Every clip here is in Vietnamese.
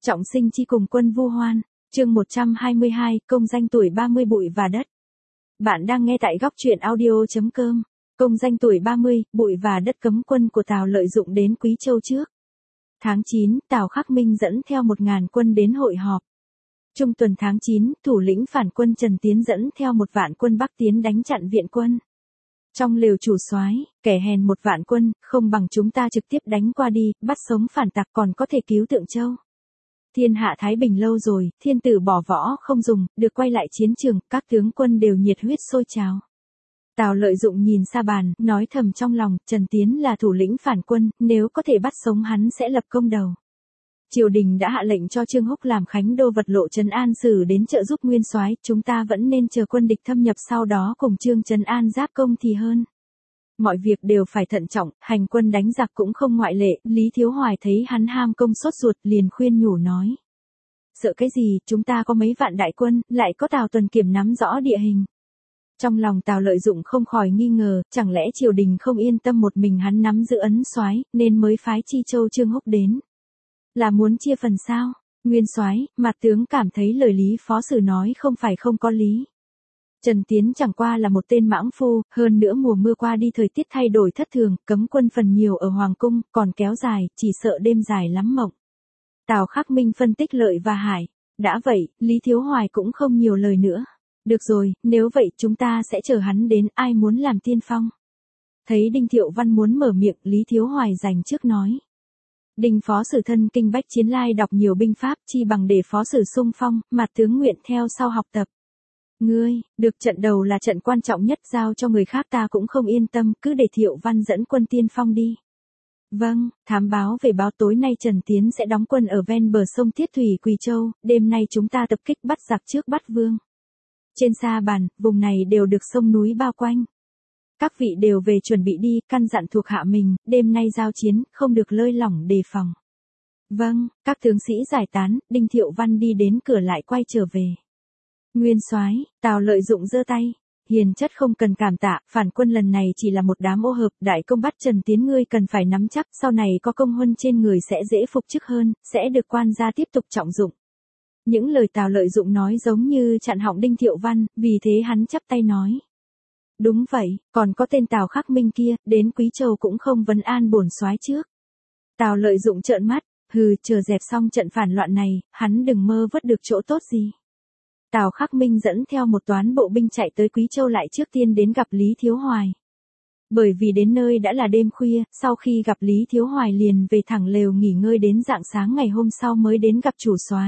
Trọng sinh chi cùng quân vu hoan, chương 122, công danh tuổi 30 bụi và đất. Bạn đang nghe tại góc truyện audio.com. Công danh tuổi 30, bụi và đất cấm quân của Tào Lợi Dụng đến Quý Châu trước. Tháng 9, Tào Khắc Minh dẫn theo 1000 quân đến hội họp. Trung tuần tháng 9, thủ lĩnh phản quân Trần Tiến dẫn theo 1 vạn quân Bắc tiến đánh chặn viện quân. Trong lều chủ soái, kẻ hèn 1 vạn quân, không bằng chúng ta trực tiếp đánh qua đi, bắt sống phản tặc còn có thể cứu Tượng Châu. Thiên hạ thái bình lâu rồi, thiên tử bỏ võ không dùng, được quay lại chiến trường, các tướng quân đều nhiệt huyết sôi trào. Tào Lợi Dụng nhìn xa bàn, nói thầm trong lòng, Trần Tiến là thủ lĩnh phản quân, nếu có thể bắt sống hắn sẽ lập công đầu. Triều đình đã hạ lệnh cho Trương Húc làm Khánh Đô Vật Lộ trấn an sử đến trợ giúp nguyên soái, chúng ta vẫn nên chờ quân địch thâm nhập sau đó cùng Trương trấn an giáp công thì hơn. Mọi việc đều phải thận trọng, hành quân đánh giặc cũng không ngoại lệ, Lý Thiếu Hoài thấy hắn ham công sốt ruột liền khuyên nhủ nói. Sợ cái gì, chúng ta có mấy vạn đại quân, lại có Tào Tuần Kiểm nắm rõ địa hình. Trong lòng Tào Lợi Dụng không khỏi nghi ngờ, chẳng lẽ triều đình không yên tâm một mình hắn nắm giữ ấn soái, nên mới phái Chi Châu Trương Húc đến. Là muốn chia phần sao? Nguyên soái, mặt tướng cảm thấy lời Lý Phó Sử nói không phải không có lý. Trần Tiến chẳng qua là một tên mãng phu, hơn nữa mùa mưa qua đi thời tiết thay đổi thất thường, cấm quân phần nhiều ở Hoàng Cung, còn kéo dài, chỉ sợ đêm dài lắm mộng. Tào Khắc Minh phân tích lợi và hại. Đã vậy, Lý Thiếu Hoài cũng không nhiều lời nữa. Được rồi, nếu vậy chúng ta sẽ chờ hắn đến, ai muốn làm tiên phong. Thấy Đinh Thiệu Văn muốn mở miệng, Lý Thiếu Hoài dành trước nói. Đinh Phó Sử thân kinh bách chiến lai đọc nhiều binh pháp, chi bằng để Phó Sử xung phong, mặt tướng nguyện theo sau học tập. Ngươi, được trận đầu là trận quan trọng nhất, giao cho người khác ta cũng không yên tâm, cứ để Thiệu Văn dẫn quân tiên phong đi. Vâng, thám báo về báo tối nay Trần Tiến sẽ đóng quân ở ven bờ sông Thiết Thủy Quỳ Châu, đêm nay chúng ta tập kích bắt giặc trước Bát Vương. Trên sa bàn, vùng này đều được sông núi bao quanh. Các vị đều về chuẩn bị đi, căn dặn thuộc hạ mình, đêm nay giao chiến, không được lơi lỏng đề phòng. Vâng, các tướng sĩ giải tán, Đinh Thiệu Văn đi đến cửa lại quay trở về. Nguyên soái, Tào Lợi Dụng giơ tay. Hiền chất không cần cảm tạ, phản quân lần này chỉ là một đám ô hợp, đại công bắt Trần Tiến ngươi cần phải nắm chắc, sau này có công huân trên người sẽ dễ phục chức hơn, sẽ được quan gia tiếp tục trọng dụng. Những lời Tào Lợi Dụng nói giống như chặn họng Đinh Thiệu Văn, vì thế hắn chắp tay nói. Đúng vậy, còn có tên Tào Khắc Minh kia, đến Quý Châu cũng không vấn an bổn soái trước. Tào Lợi Dụng trợn mắt, chờ dẹp xong trận phản loạn này, hắn đừng mơ vớt được chỗ tốt gì. Tào Khắc Minh dẫn theo một toán bộ binh chạy tới Quý Châu lại trước tiên đến gặp Lý Thiếu Hoài. Bởi vì đến nơi đã là đêm khuya, sau khi gặp Lý Thiếu Hoài liền về thẳng lều nghỉ ngơi đến rạng sáng ngày hôm sau mới đến gặp chủ soái.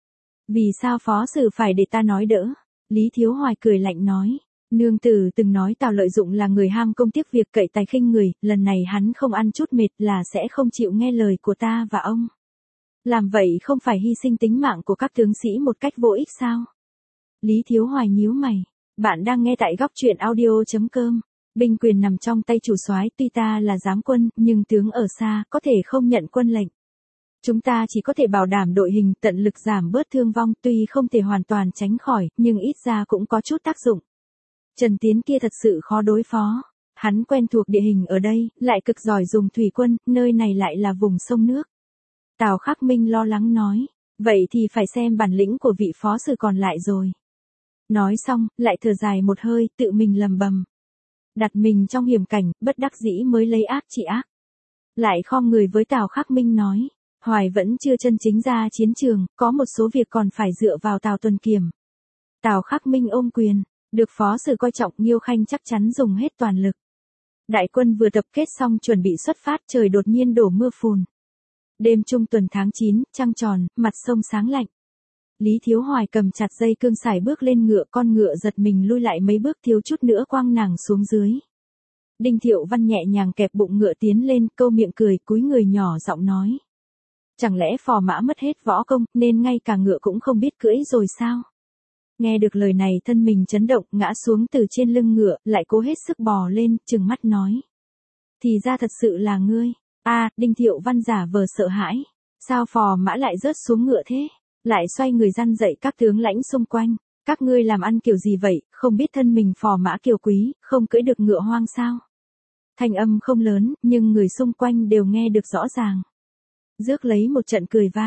Vì sao Phó Sử phải để ta nói đỡ? Lý Thiếu Hoài cười lạnh nói. Nương tử từng nói Tào Lợi Dụng là người ham công tiếc việc cậy tài khinh người, lần này hắn không ăn chút mệt là sẽ không chịu nghe lời của ta và ông. Làm vậy không phải hy sinh tính mạng của các tướng sĩ một cách vô ích sao? Lý Thiếu Hoài nhíu mày. Bạn đang nghe tại góc truyện audio.com. Binh quyền nằm trong tay chủ soái, tuy ta là giám quân, nhưng tướng ở xa, có thể không nhận quân lệnh. Chúng ta chỉ có thể bảo đảm đội hình, tận lực giảm bớt thương vong, tuy không thể hoàn toàn tránh khỏi, nhưng ít ra cũng có chút tác dụng. Trần Tiến kia thật sự khó đối phó. Hắn quen thuộc địa hình ở đây, lại cực giỏi dùng thủy quân, nơi này lại là vùng sông nước. Tào Khắc Minh lo lắng nói. Vậy thì phải xem bản lĩnh của vị Phó Sử còn lại rồi. Nói xong, lại thở dài một hơi, tự mình lầm bầm. Đặt mình trong hiểm cảnh, bất đắc dĩ mới lấy ác trị ác. Lại khom người với Tào Khắc Minh nói. Hoài vẫn chưa chân chính ra chiến trường, có một số việc còn phải dựa vào Tào Tuần Kiểm. Tào Khắc Minh ôm quyền, được Phó Sử coi trọng, Nghiêu Khanh chắc chắn dùng hết toàn lực. Đại quân vừa tập kết xong chuẩn bị xuất phát, trời đột nhiên đổ mưa phùn. Đêm trung tuần tháng 9, trăng tròn, mặt sông sáng lạnh. Lý Thiếu Hoài cầm chặt dây cương sải bước lên ngựa, con ngựa giật mình lui lại mấy bước thiếu chút nữa quăng nàng xuống dưới. Đinh Thiệu Văn nhẹ nhàng kẹp bụng ngựa tiến lên, câu miệng cười, cúi người nhỏ giọng nói. Chẳng lẽ phò mã mất hết võ công, nên ngay cả ngựa cũng không biết cưỡi rồi sao? Nghe được lời này thân mình chấn động, ngã xuống từ trên lưng ngựa, lại cố hết sức bò lên, trừng mắt nói. Thì ra thật sự là ngươi. Đinh Thiệu Văn giả vờ sợ hãi. Sao phò mã lại rớt xuống ngựa thế? Lại xoay người răn dậy các tướng lãnh xung quanh. Các ngươi làm ăn kiểu gì vậy, không biết thân mình phò mã kiều quý, không cưỡi được ngựa hoang sao? Thanh âm không lớn, nhưng người xung quanh đều nghe được rõ ràng. Rước lấy một trận cười vang.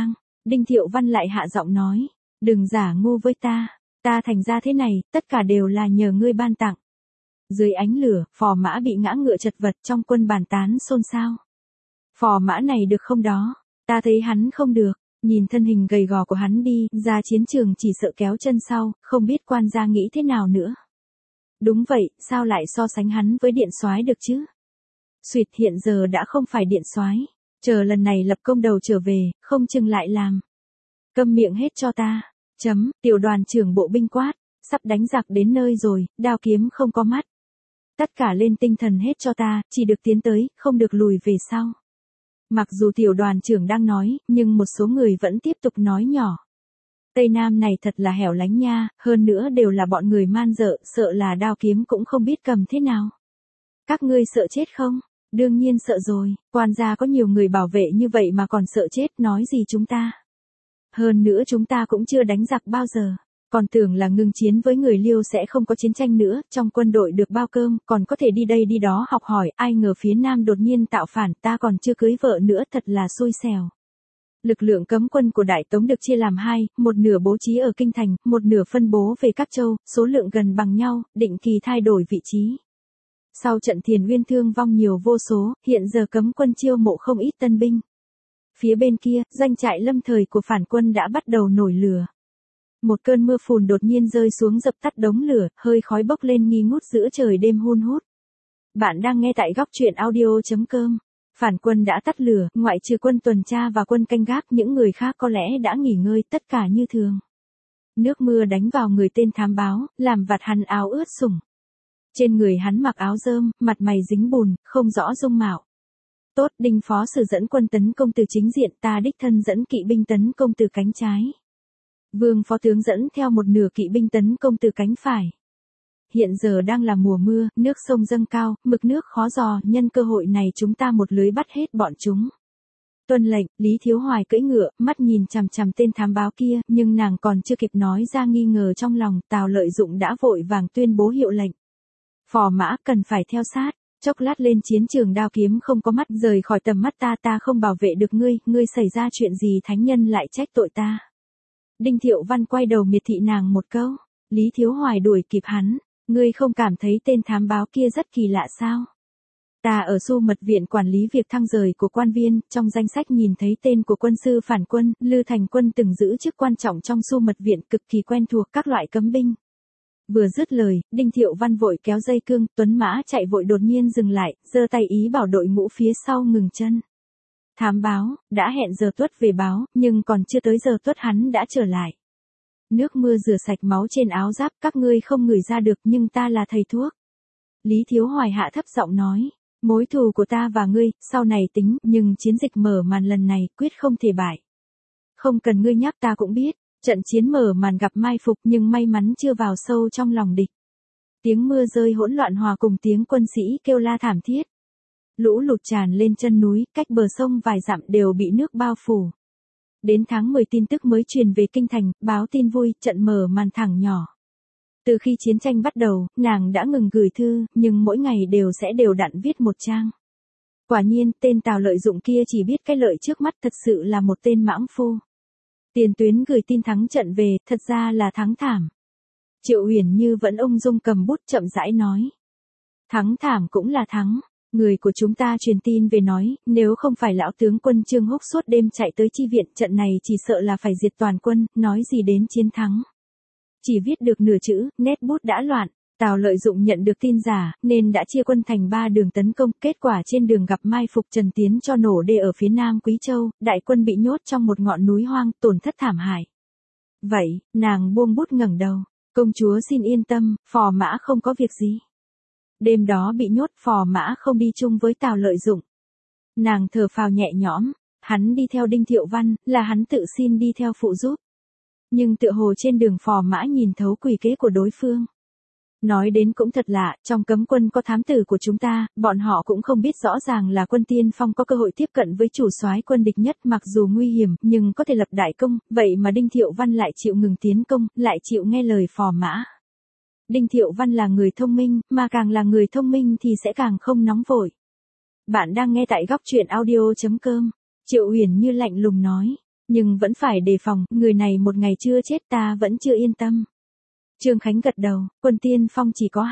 Đinh Thiệu Văn lại hạ giọng nói, đừng giả ngu với ta thành ra thế này, tất cả đều là nhờ ngươi ban tặng. Dưới ánh lửa, Phò Mã bị ngã ngựa chật vật, trong quân bàn tán xôn xao. Phò Mã này được không đó? Ta thấy hắn không được, nhìn thân hình gầy gò của hắn đi, ra chiến trường chỉ sợ kéo chân sau, không biết quan gia nghĩ thế nào nữa. Đúng vậy, sao lại so sánh hắn với điện soái được chứ? Xuyệt, hiện giờ đã không phải điện soái, chờ lần này lập công đầu trở về, không chừng lại làm. Câm miệng hết cho ta. Tiểu đoàn trưởng bộ binh quát, sắp đánh giặc đến nơi rồi, đao kiếm không có mắt. Tất cả lên tinh thần hết cho ta, chỉ được tiến tới, không được lùi về sau. Mặc dù tiểu đoàn trưởng đang nói, nhưng một số người vẫn tiếp tục nói nhỏ. Tây Nam này thật là hẻo lánh nha, hơn nữa đều là bọn người man dợ, sợ là đao kiếm cũng không biết cầm thế nào. Các ngươi sợ chết không? Đương nhiên sợ rồi, quan gia có nhiều người bảo vệ như vậy mà còn sợ chết, nói gì chúng ta. Hơn nữa chúng ta cũng chưa đánh giặc bao giờ, còn tưởng là ngừng chiến với người Liêu sẽ không có chiến tranh nữa, trong quân đội được bao cơm, còn có thể đi đây đi đó học hỏi, ai ngờ phía Nam đột nhiên tạo phản, ta còn chưa cưới vợ nữa, thật là xui xẻo. Lực lượng cấm quân của Đại Tống được chia làm hai, một nửa bố trí ở Kinh Thành, một nửa phân bố về các châu, số lượng gần bằng nhau, định kỳ thay đổi vị trí. Sau trận Thiền Uyên thương vong nhiều vô số, hiện giờ cấm quân chiêu mộ không ít tân binh. Phía bên kia, doanh trại lâm thời của phản quân đã bắt đầu nổi lửa. Một cơn mưa phùn đột nhiên rơi xuống dập tắt đống lửa, hơi khói bốc lên nghi ngút giữa trời đêm hun hút. Bạn đang nghe tại góc truyện audio.com. Phản quân đã tắt lửa, ngoại trừ quân tuần tra và quân canh gác, những người khác có lẽ đã nghỉ ngơi, tất cả như thường. Nước mưa đánh vào người tên thám báo, làm vạt hắn áo ướt sũng. Trên người hắn mặc áo rơm, mặt mày dính bùn, không rõ dung mạo. Tốt, Đinh phó sử dẫn quân tấn công từ chính diện, ta đích thân dẫn kỵ binh tấn công từ cánh trái. Vương phó tướng dẫn theo một nửa kỵ binh tấn công từ cánh phải. Hiện giờ đang là mùa mưa, nước sông dâng cao, mực nước khó dò, nhân cơ hội này chúng ta một lưới bắt hết bọn chúng. Tuân lệnh, Lý Thiếu Hoài cưỡi ngựa, mắt nhìn chằm chằm tên thám báo kia, nhưng nàng còn chưa kịp nói ra nghi ngờ trong lòng, Tào Lợi Dụng đã vội vàng tuyên bố hiệu lệnh. Phò Mã cần phải theo sát, chốc lát lên chiến trường đao kiếm không có mắt, rời khỏi tầm mắt ta không bảo vệ được ngươi xảy ra chuyện gì thánh nhân lại trách tội ta. Đinh Thiệu Văn quay đầu miệt thị nàng một câu, Lý Thiếu Hoài đuổi kịp hắn, ngươi không cảm thấy tên thám báo kia rất kỳ lạ sao? Ta ở Xu Mật Viện quản lý việc thăng rời của quan viên, trong danh sách nhìn thấy tên của quân sư phản quân, Lư Thành Quân từng giữ chức quan trọng trong Xu Mật Viện, cực kỳ quen thuộc các loại cấm binh. Vừa dứt lời, Đinh Thiệu Văn vội kéo dây cương, tuấn mã chạy vội đột nhiên dừng lại, giơ tay ý bảo đội ngũ phía sau ngừng chân. Thám báo, đã hẹn giờ tuất về báo, nhưng còn chưa tới giờ tuất hắn đã trở lại. Nước mưa rửa sạch máu trên áo giáp, các ngươi không ngửi ra được, nhưng ta là thầy thuốc. Lý Thiếu Hoài hạ thấp giọng nói, mối thù của ta và ngươi, sau này tính, nhưng chiến dịch mở màn lần này, quyết không thể bại. Không cần ngươi nhắc ta cũng biết, trận chiến mở màn gặp mai phục nhưng may mắn chưa vào sâu trong lòng địch. Tiếng mưa rơi hỗn loạn hòa cùng tiếng quân sĩ kêu la thảm thiết. Lũ lụt tràn lên chân núi, cách bờ sông vài dặm đều bị nước bao phủ. Đến tháng 10 tin tức mới truyền về Kinh Thành, báo tin vui, trận mở màn thẳng nhỏ. Từ khi chiến tranh bắt đầu, nàng đã ngừng gửi thư, nhưng mỗi ngày đều sẽ đều đặn viết một trang. Quả nhiên, tên Tào Lợi Dụng kia chỉ biết cái lợi trước mắt, thật sự là một tên mãng phu. Tiền tuyến gửi tin thắng trận về, thật ra là thắng thảm. Triệu Uyển Như vẫn ung dung cầm bút chậm rãi nói. Thắng thảm cũng là thắng. Người của chúng ta truyền tin về nói, nếu không phải lão tướng quân Trương Húc suốt đêm chạy tới chi viện, trận này chỉ sợ là phải diệt toàn quân, nói gì đến chiến thắng. Chỉ viết được nửa chữ, nét bút đã loạn. Tào Lợi Dụng nhận được tin giả, nên đã chia quân thành 3 đường tấn công, kết quả trên đường gặp mai phục Trần Tiến cho nổ đê ở phía nam Quý Châu, đại quân bị nhốt trong một ngọn núi hoang, tổn thất thảm hại. Vậy, nàng buông bút ngẩng đầu, công chúa xin yên tâm, Phò Mã không có việc gì. Đêm đó bị nhốt, Phò Mã không đi chung với Tào Lợi Dụng. Nàng thở phào nhẹ nhõm, hắn đi theo Đinh Thiệu Văn, là hắn tự xin đi theo phụ giúp. Nhưng tựa hồ trên đường Phò Mã nhìn thấu quỷ kế của đối phương. Nói đến cũng thật lạ, trong cấm quân có thám tử của chúng ta, bọn họ cũng không biết rõ ràng là quân tiên phong có cơ hội tiếp cận với chủ soái quân địch nhất, mặc dù nguy hiểm, nhưng có thể lập đại công, vậy mà Đinh Thiệu Văn lại chịu ngừng tiến công, lại chịu nghe lời Phò Mã. Đinh Thiệu Văn là người thông minh, mà càng là người thông minh thì sẽ càng không nóng vội. Bạn đang nghe tại góc truyện audio.com. Triệu Uyển Như lạnh lùng nói, Nhưng vẫn phải đề phòng, người này một ngày chưa chết ta vẫn chưa yên tâm. Trương Khánh gật đầu, quân tiên phong chỉ có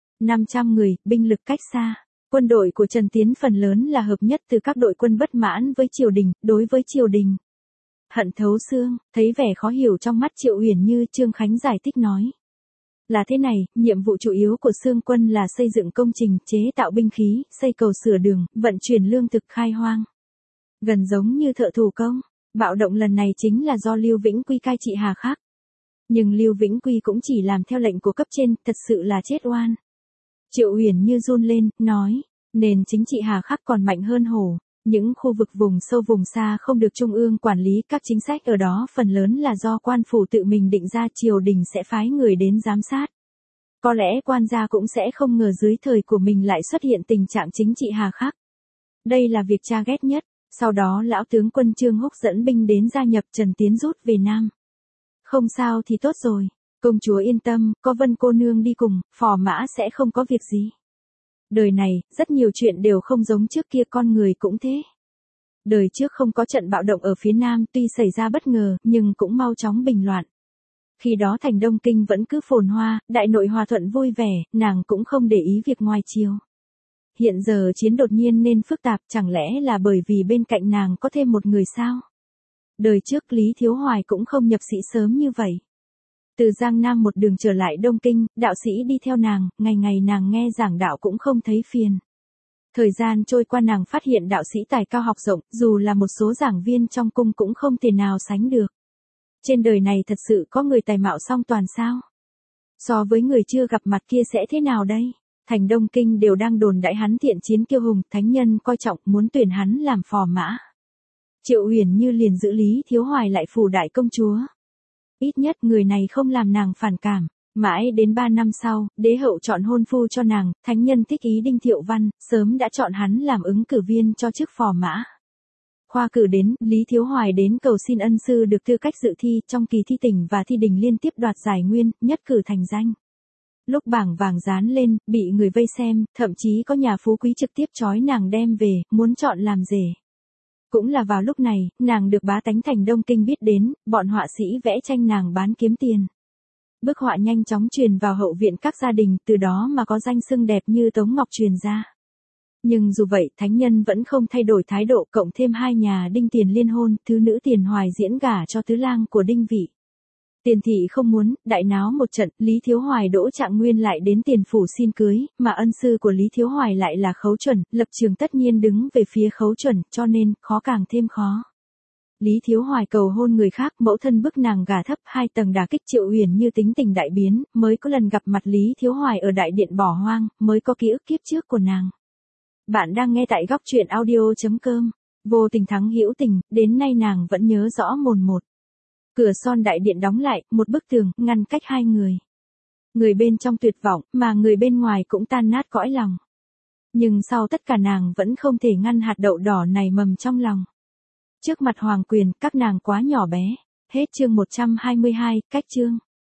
500 người, binh lực cách xa. Quân đội của Trần Tiến phần lớn là hợp nhất từ các đội quân bất mãn với triều đình, đối với triều đình hận thấu xương. Thấy vẻ khó hiểu trong mắt Triệu Uyển Như, Trương Khánh giải thích nói. Là thế này, nhiệm vụ chủ yếu của Xương quân là xây dựng công trình, chế tạo binh khí, xây cầu sửa đường, vận chuyển lương thực khai hoang. Gần giống như thợ thủ công. Bạo động lần này chính là do Lưu Vĩnh Quy cai trị Hà Khắc. Nhưng Lưu Vĩnh Quy cũng chỉ làm theo lệnh của cấp trên, thật sự là chết oan. Triệu Uyển Như run lên, nói, nền chính trị Hà Khắc còn mạnh hơn Hổ. Những khu vực vùng sâu vùng xa không được trung ương quản lý, các chính sách ở đó phần lớn là do quan phủ tự mình định ra, triều đình sẽ phái người đến giám sát. Có lẽ quan gia cũng sẽ không ngờ dưới thời của mình lại xuất hiện tình trạng chính trị hà khắc. Đây là việc cha ghét nhất. Sau đó lão tướng quân Trương Húc dẫn binh đến gia nhập, Trần Tiến rút về Nam. Không sao thì tốt rồi. Công chúa yên tâm, có Vân cô nương đi cùng, phò mã sẽ không có việc gì. Đời này, rất nhiều chuyện đều không giống trước kia, con người cũng thế. Đời trước không có trận bạo động ở phía Nam, tuy xảy ra bất ngờ, nhưng cũng mau chóng bình loạn. Khi đó thành Đông Kinh vẫn cứ phồn hoa, đại nội hòa thuận vui vẻ, nàng cũng không để ý việc ngoài chiều. Hiện giờ chiến đột nhiên nên phức tạp, chẳng lẽ là bởi vì bên cạnh nàng có thêm một người sao? Đời trước Lý Thiếu Hoài cũng không nhập sĩ sớm như vậy. Từ Giang Nam một đường trở lại Đông Kinh, đạo sĩ đi theo nàng, ngày ngày nàng nghe giảng đạo cũng không thấy phiền. Thời gian trôi qua nàng phát hiện đạo sĩ tài cao học rộng, dù là một số giảng viên trong cung cũng không thể nào sánh được. Trên đời này thật sự có người tài mạo song toàn sao? So với người chưa gặp mặt kia sẽ thế nào đây? Thành Đông Kinh đều đang đồn đãi hắn thiện chiến kiêu hùng, thánh nhân coi trọng, muốn tuyển hắn làm phò mã. Triệu Uyển Như liền giữ Lý Thiếu Hoài lại phủ đại công chúa. Ít nhất người này không làm nàng phản cảm. Mãi đến 3 năm sau, đế hậu chọn hôn phu cho nàng, thánh nhân thích ý Đinh Thiệu Văn, sớm đã chọn hắn làm ứng cử viên cho chức phò mã. Khoa cử đến, Lý Thiếu Hoài đến cầu xin ân sư được tư cách dự thi, trong kỳ thi tỉnh và thi đình liên tiếp đoạt giải nguyên, nhất cử thành danh. Lúc bảng vàng dán lên, bị người vây xem, thậm chí có nhà phú quý trực tiếp trói nàng đem về, muốn chọn làm rể. Cũng là vào lúc này, nàng được bá tánh thành Đông Kinh biết đến, bọn họa sĩ vẽ tranh nàng bán kiếm tiền. Bức họa nhanh chóng truyền vào hậu viện các gia đình, từ đó mà có danh xưng đẹp như Tống Ngọc truyền ra. Nhưng dù vậy, thánh nhân vẫn không thay đổi thái độ, cộng thêm hai nhà Đinh Tiền liên hôn, thứ nữ Tiền Hoài diễn gả cho tứ lang của Đinh Vị. Tiền thị không muốn, đại náo một trận, Lý Thiếu Hoài Đỗ Trạng Nguyên lại đến Tiền phủ xin cưới, mà ân sư của Lý Thiếu Hoài lại là Khấu Chuẩn, lập trường tất nhiên đứng về phía Khấu Chuẩn, cho nên, khó càng thêm khó. Lý Thiếu Hoài cầu hôn người khác, mẫu thân bức nàng gả thấp, 2 tầng đả kích. Triệu Uyển Như tính tình đại biến, mới có lần gặp mặt Lý Thiếu Hoài ở đại điện bỏ hoang, mới có ký ức kiếp trước của nàng. Bạn đang nghe tại góc truyện audio.com. Vô tình thắng hữu tình, đến nay nàng vẫn nhớ rõ mồn một. Cửa son đại điện đóng lại, một bức tường, ngăn cách hai người. Người bên trong tuyệt vọng, mà người bên ngoài cũng tan nát cõi lòng. Nhưng sau tất cả nàng vẫn không thể ngăn hạt đậu đỏ này mầm trong lòng. Trước mặt hoàng quyền, các nàng quá nhỏ bé. Hết chương 122, cách chương.